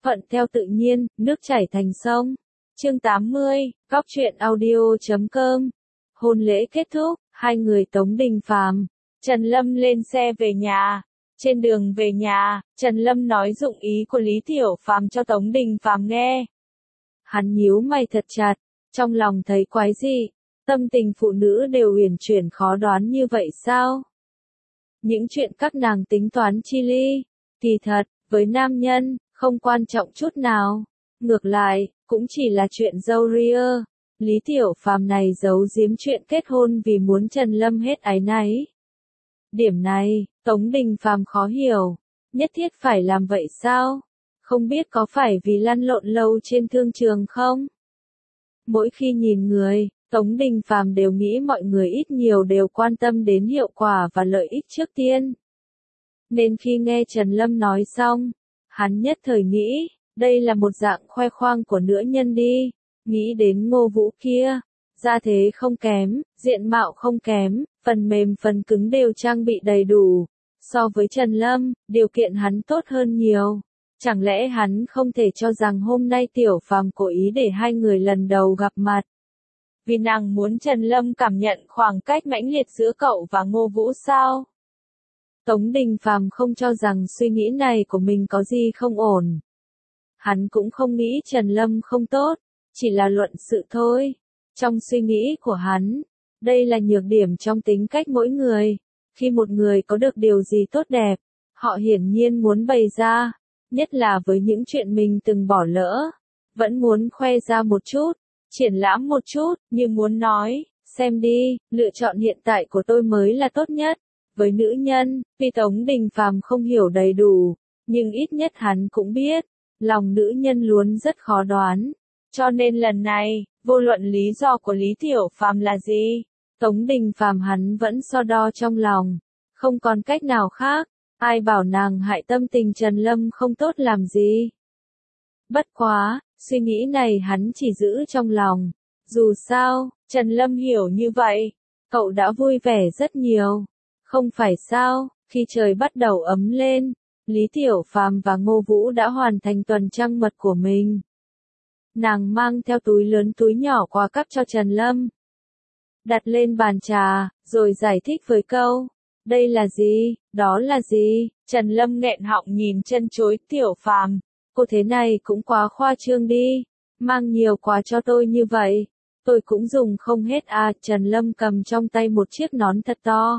Thuận theo tự nhiên, nước chảy thành sông. Chương 80, Góc truyện audio.com. Hôn lễ kết thúc, hai người Tống Đình Phàm, Trần Lâm lên xe về nhà. Trên đường về nhà, Trần Lâm nói dụng ý của Lý Tiểu Phàm cho Tống Đình Phàm nghe. Hắn nhíu mày thật chặt, trong lòng thấy quái dị, tâm tình phụ nữ đều uyển chuyển khó đoán như vậy sao? Những chuyện các nàng tính toán chi ly, kỳ thật, với nam nhân, không quan trọng chút nào. Ngược lại, cũng chỉ là chuyện dâu ria. Lý Tiểu Phàm này giấu giếm chuyện kết hôn vì muốn Trần Lâm hết áy náy. Điểm này, Tống Đình Phàm khó hiểu. Nhất thiết phải làm vậy sao? Không biết có phải vì lăn lộn lâu trên thương trường không? Mỗi khi nhìn người, Tống Đình Phàm đều nghĩ mọi người ít nhiều đều quan tâm đến hiệu quả và lợi ích trước tiên. Nên khi nghe Trần Lâm nói xong, hắn nhất thời nghĩ, đây là một dạng khoe khoang của nữ nhân đi. Nghĩ đến Ngô Vũ kia, gia thế không kém, diện mạo không kém, phần mềm phần cứng đều trang bị đầy đủ. So với Trần Lâm, điều kiện hắn tốt hơn nhiều. Chẳng lẽ hắn không thể cho rằng hôm nay Tiểu Phàm cố ý để hai người lần đầu gặp mặt? Vì nàng muốn Trần Lâm cảm nhận khoảng cách mãnh liệt giữa cậu và Ngô Vũ sao? Tống Đình Phàm không cho rằng suy nghĩ này của mình có gì không ổn. Hắn cũng không nghĩ Trần Lâm không tốt, chỉ là luận sự thôi. Trong suy nghĩ của hắn, đây là nhược điểm trong tính cách mỗi người. Khi một người có được điều gì tốt đẹp, họ hiển nhiên muốn bày ra, nhất là với những chuyện mình từng bỏ lỡ. Vẫn muốn khoe ra một chút, triển lãm một chút, như muốn nói, xem đi, lựa chọn hiện tại của tôi mới là tốt nhất. Với nữ nhân, vì Tống Đình Phàm không hiểu đầy đủ, nhưng ít nhất hắn cũng biết, lòng nữ nhân luôn rất khó đoán. Cho nên lần này, vô luận lý do của Lý Tiểu Phàm là gì, Tống Đình Phàm hắn vẫn so đo trong lòng, không còn cách nào khác. Ai bảo nàng hại tâm tình Trần Lâm không tốt làm gì. Bất quá, suy nghĩ này hắn chỉ giữ trong lòng. Dù sao, Trần Lâm hiểu như vậy, cậu đã vui vẻ rất nhiều. Không phải sao, khi trời bắt đầu ấm lên, Lý Tiểu Phàm và Ngô Vũ đã hoàn thành tuần trăng mật của mình. Nàng mang theo túi lớn túi nhỏ quà cắp cho Trần Lâm. Đặt lên bàn trà, rồi giải thích với câu. Đây là gì, đó là gì? Trần Lâm nghẹn họng nhìn chân chối Tiểu Phàm. Cô thế này cũng quá khoa trương đi. Mang nhiều quà cho tôi như vậy. Tôi cũng dùng không hết à. Trần Lâm cầm trong tay một chiếc nón thật to.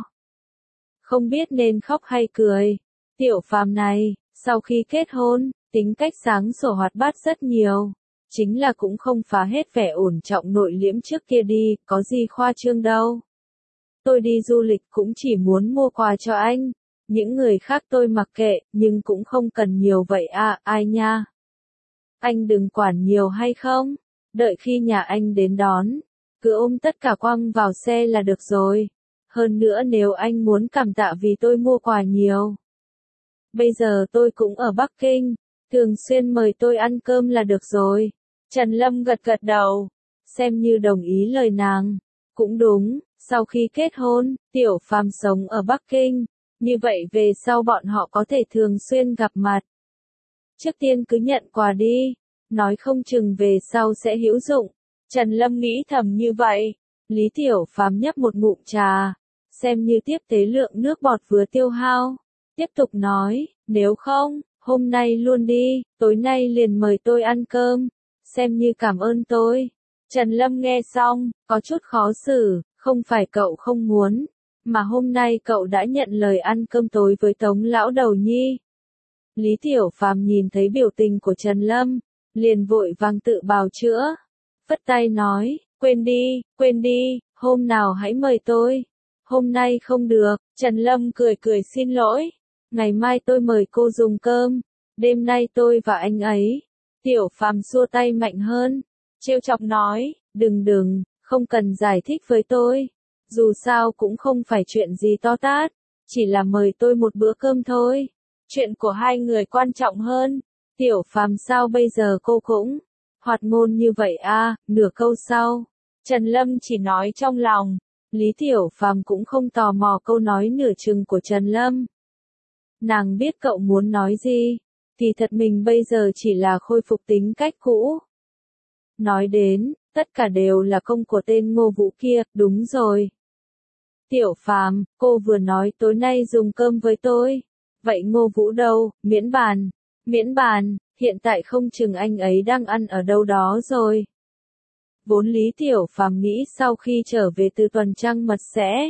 Không biết nên khóc hay cười. Tiểu Phàm này, sau khi kết hôn, tính cách sáng sủa hoạt bát rất nhiều. Chính là cũng không phá hết vẻ ổn trọng nội liễm trước kia đi, có gì khoa trương đâu. Tôi đi du lịch cũng chỉ muốn mua quà cho anh. Những người khác tôi mặc kệ, nhưng cũng không cần nhiều vậy à, ai nha. Anh đừng quản nhiều hay không? Đợi khi nhà anh đến đón, cứ ôm tất cả quăng vào xe là được rồi. Hơn nữa nếu anh muốn cảm tạ vì tôi mua quà nhiều. Bây giờ tôi cũng ở Bắc Kinh, thường xuyên mời tôi ăn cơm là được rồi. Trần Lâm gật gật đầu, xem như đồng ý lời nàng. Cũng đúng, sau khi kết hôn, Tiểu Phàm sống ở Bắc Kinh, như vậy về sau bọn họ có thể thường xuyên gặp mặt. Trước tiên cứ nhận quà đi, nói không chừng về sau sẽ hữu dụng. Trần Lâm nghĩ thầm như vậy. Lý Tiểu Phàm nhấp một ngụm trà, xem như tiếp tế lượng nước bọt vừa tiêu hao. Tiếp tục nói, nếu không, hôm nay luôn đi, tối nay liền mời tôi ăn cơm, xem như cảm ơn tôi. Trần Lâm nghe xong, có chút khó xử, không phải cậu không muốn, mà hôm nay cậu đã nhận lời ăn cơm tối với Tống lão đầu nhi. Lý Tiểu Phàm nhìn thấy biểu tình của Trần Lâm, liền vội vàng tự bào chữa. Phất tay nói, quên đi, hôm nào hãy mời tôi. Hôm nay không được, Trần Lâm cười cười xin lỗi. Ngày mai tôi mời cô dùng cơm, đêm nay tôi và anh ấy. Tiểu Phàm xua tay mạnh hơn, trêu chọc nói, đừng, không cần giải thích với tôi. Dù sao cũng không phải chuyện gì to tát, chỉ là mời tôi một bữa cơm thôi. Chuyện của hai người quan trọng hơn. Tiểu Phàm sao bây giờ cô cũng hoạt ngôn như vậy à, nửa câu sau. Trần Lâm chỉ nói trong lòng. Lý Tiểu Phàm cũng không tò mò câu nói nửa chừng của Trần Lâm. Nàng biết cậu muốn nói gì, Thì thật mình bây giờ chỉ là khôi phục tính cách cũ. Nói đến, tất cả đều là công của tên Ngô Vũ kia, đúng rồi. Tiểu Phàm, cô vừa nói tối nay dùng cơm với tôi. Vậy Ngô Vũ đâu, miễn bàn, hiện tại không chừng anh ấy đang ăn ở đâu đó rồi. Vốn Lý Tiểu Phàm nghĩ sau khi trở về từ tuần trăng mật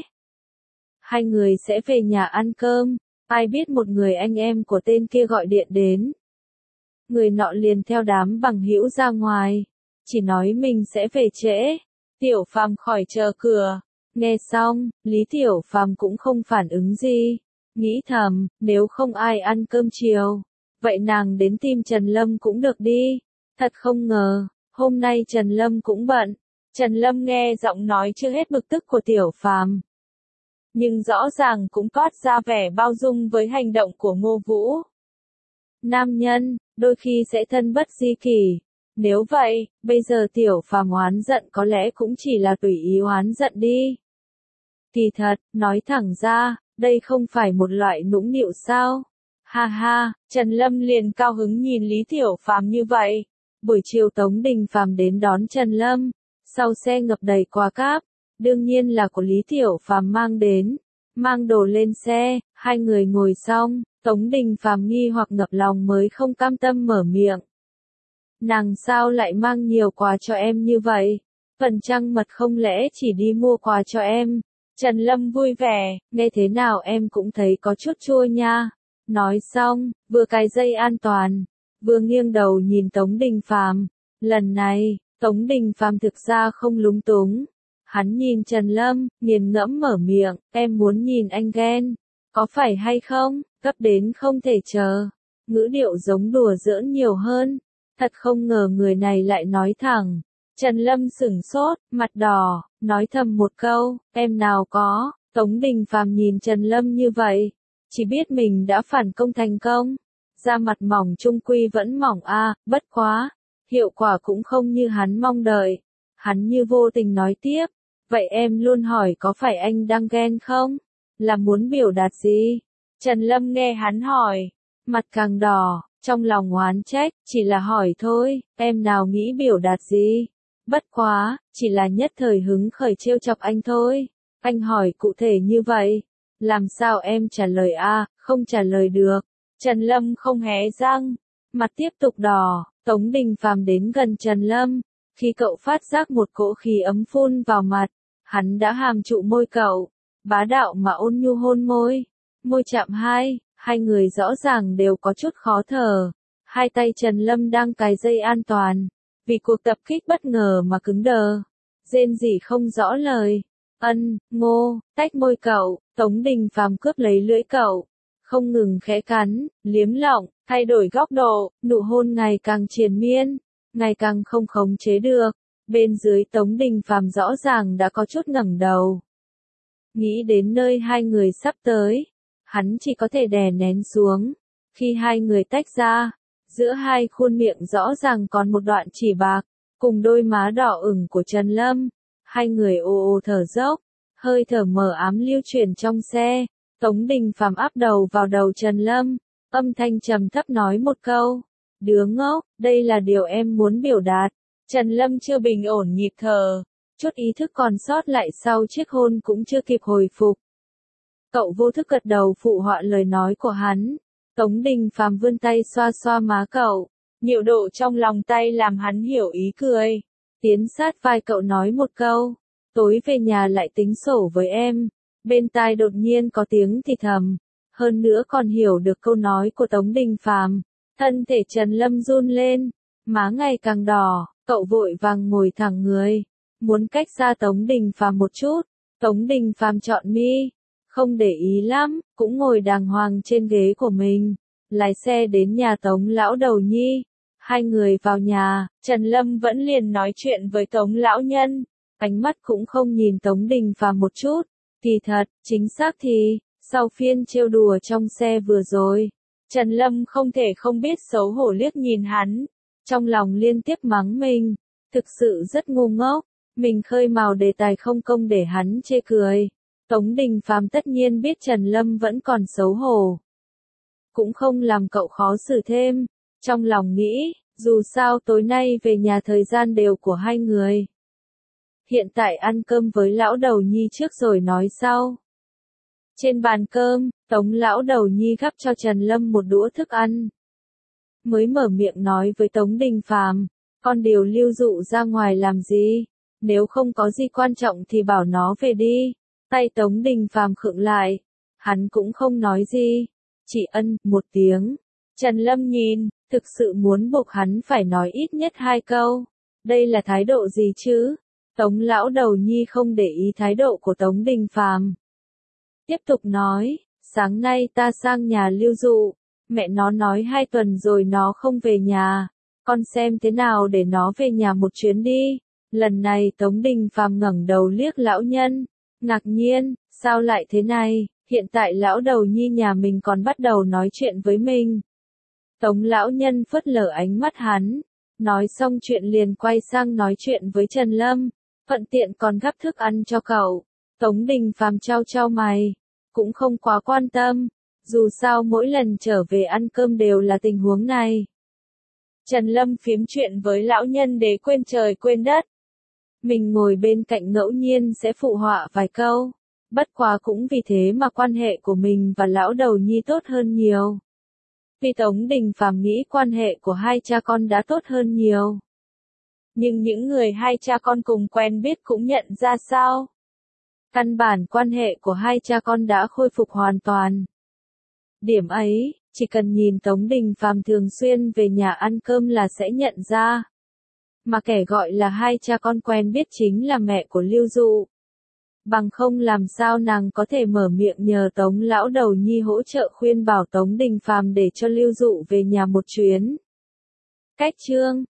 hai người sẽ về nhà ăn cơm, ai biết một người anh em của tên kia gọi điện đến. Người nọ liền theo đám bằng hữu ra ngoài, chỉ nói mình sẽ về trễ. Tiểu Phàm khỏi chờ cửa. Nghe xong, Lý Tiểu Phàm cũng không phản ứng gì, nghĩ thầm, nếu không ai ăn cơm chiều, vậy nàng đến tìm Trần Lâm cũng được đi. Thật không ngờ, hôm nay Trần Lâm cũng bận. Trần Lâm nghe giọng nói chưa hết bực tức của Tiểu Phàm, nhưng rõ ràng cũng toát ra vẻ bao dung với hành động của Ngô Vũ. Nam nhân, đôi khi sẽ thân bất di kỷ. Nếu vậy, bây giờ Tiểu Phàm oán giận có lẽ cũng chỉ là tùy ý oán giận đi. Kỳ thật, nói thẳng ra, đây không phải một loại nũng nịu sao? Ha ha, Trần Lâm liền cao hứng nhìn Lý Tiểu Phàm như vậy. Buổi chiều Tống Đình Phàm đến đón Trần Lâm, sau xe ngập đầy quà cáp, đương nhiên là của Lý Tiểu Phàm mang đến. Mang đồ lên xe, hai người ngồi xong, Tống Đình Phàm nghi hoặc ngập lòng mới không cam tâm mở miệng. Nàng sao lại mang nhiều quà cho em như vậy? Phần trăng mật không lẽ chỉ đi mua quà cho em? Trần Lâm vui vẻ, nghe thế nào em cũng thấy có chút chua nha. Nói xong, vừa cài dây an toàn, vừa nghiêng đầu nhìn Tống Đình Phàm. Lần này, Tống Đình Phàm thực ra không lúng túng. Hắn nhìn Trần Lâm, nghiền ngẫm mở miệng, em muốn nhìn anh ghen. Có phải hay không? Gấp đến không thể chờ. Ngữ điệu giống đùa giỡn nhiều hơn. Thật không ngờ người này lại nói thẳng. Trần Lâm sửng sốt, mặt đỏ, nói thầm một câu, em nào có. Tống Đình Phàm nhìn Trần Lâm như vậy, chỉ biết mình đã phản công thành công. Da mặt mỏng trung quy vẫn mỏng bất quá, hiệu quả cũng không như hắn mong đợi. Hắn như vô tình nói tiếp, vậy em luôn hỏi có phải anh đang ghen không? Là muốn biểu đạt gì? Trần Lâm nghe hắn hỏi, mặt càng đỏ, trong lòng oán trách, chỉ là hỏi thôi, em nào nghĩ biểu đạt gì? Bất quá, chỉ là nhất thời hứng khởi trêu chọc anh thôi. Anh hỏi cụ thể như vậy, làm sao em trả lời không trả lời được. Trần Lâm không hé răng, mặt tiếp tục đỏ. Tống Đình Phàm đến gần Trần Lâm, khi cậu phát giác một cỗ khí ấm phun vào mặt, hắn đã hàm trụ môi cậu, bá đạo mà ôn nhu hôn môi. Môi chạm hai người rõ ràng đều có chút khó thở. Hai tay Trần Lâm đang cài dây an toàn, vì cuộc tập kích bất ngờ mà cứng đờ, rên rỉ không rõ lời. Ngô, tách môi cậu. Tống Đình Phàm cướp lấy lưỡi cậu, không ngừng khẽ cắn, liếm lọng, thay đổi góc độ, nụ hôn ngày càng triền miên, ngày càng không khống chế được. Bên dưới Tống Đình Phàm rõ ràng đã có chút ngẩng đầu. Nghĩ đến nơi hai người sắp tới, hắn chỉ có thể đè nén xuống. Khi hai người tách ra, giữa hai khuôn miệng rõ ràng còn một đoạn chỉ bạc, cùng đôi má đỏ ửng của Trần Lâm. Hai người ồ ồ thở dốc, hơi thở mờ ám lưu chuyển trong xe. Tống Đình Phàm áp đầu vào đầu Trần Lâm, âm thanh trầm thấp nói một câu, đứa ngốc, đây là điều em muốn biểu đạt. Trần Lâm chưa bình ổn nhịp thở, chút ý thức còn sót lại sau chiếc hôn cũng chưa kịp hồi phục. Cậu vô thức gật đầu phụ họa lời nói của hắn. Tống Đình Phàm vươn tay xoa xoa má cậu, nhiệt độ trong lòng tay làm hắn hiểu ý cười. Tiến sát vai cậu nói một câu, tối về nhà lại tính sổ với em. Bên tai đột nhiên có tiếng thì thầm, hơn nữa còn hiểu được câu nói của Tống Đình Phàm. Thân thể Trần Lâm run lên, má ngày càng đỏ, cậu vội vàng ngồi thẳng người, muốn cách xa Tống Đình Phàm một chút. Tống Đình Phàm chọn mi, không để ý lắm, cũng ngồi đàng hoàng trên ghế của mình, lái xe đến nhà Tống lão đầu nhi. Hai người vào nhà, Trần Lâm vẫn liền nói chuyện với Tống lão nhân, ánh mắt cũng không nhìn Tống Đình Phàm một chút. Kỳ thật, chính xác thì, sau phiên trêu đùa trong xe vừa rồi, Trần Lâm không thể không biết xấu hổ liếc nhìn hắn, trong lòng liên tiếp mắng mình, thực sự rất ngu ngốc, mình khơi mào đề tài không công để hắn chê cười. Tống Đình Phàm tất nhiên biết Trần Lâm vẫn còn xấu hổ. cũng không làm cậu khó xử thêm. Trong lòng nghĩ, dù sao tối nay về nhà thời gian đều của hai người. Hiện tại ăn cơm với lão đầu nhi trước rồi nói sau. Trên bàn cơm, Tống lão đầu nhi gắp cho Trần Lâm một đũa thức ăn. Mới mở miệng nói với Tống Đình Phàm, con điều Lưu Dụ ra ngoài làm gì? Nếu không có gì quan trọng thì bảo nó về đi. Tay Tống Đình Phàm khựng lại. Hắn cũng không nói gì. Chỉ ân một tiếng. Trần Lâm nhìn, thực sự muốn buộc hắn phải nói ít nhất 2 câu. Đây là thái độ gì chứ? Tống lão đầu nhi không để ý thái độ của Tống Đình Phàm. Tiếp tục nói, sáng nay ta sang nhà Lưu Dụ. Mẹ nó nói 2 tuần rồi nó không về nhà. Con xem thế nào để nó về nhà một chuyến đi. Lần này Tống Đình Phàm ngẩng đầu liếc lão nhân. Ngạc nhiên, sao lại thế này? Hiện tại lão đầu nhi nhà mình còn bắt đầu nói chuyện với mình. Tống lão nhân phớt lờ ánh mắt hắn. Nói xong chuyện liền quay sang nói chuyện với Trần Lâm. Thuận tiện còn gắp thức ăn cho cậu. Tống Đình Phàm trao trao mày. Cũng không quá quan tâm. Dù sao mỗi lần trở về ăn cơm đều là tình huống này. Trần Lâm phiếm chuyện với lão nhân để quên trời quên đất. Mình ngồi bên cạnh ngẫu nhiên sẽ phụ họa vài câu. Bất quá cũng vì thế mà quan hệ của mình và lão đầu nhi tốt hơn nhiều. Vì Tống Đình Phàm nghĩ quan hệ của hai cha con đã tốt hơn nhiều. Nhưng những người hai cha con cùng quen biết cũng nhận ra sao? Căn bản quan hệ của hai cha con đã khôi phục hoàn toàn. Điểm ấy, chỉ cần nhìn Tống Đình Phàm thường xuyên về nhà ăn cơm là sẽ nhận ra. Mà kẻ gọi là hai cha con quen biết chính là mẹ của Lưu Dụ. Bằng không làm sao nàng có thể mở miệng nhờ Tống lão đầu nhi hỗ trợ khuyên bảo Tống Đình Phàm để cho Lưu Dụ về nhà một chuyến. Cách chương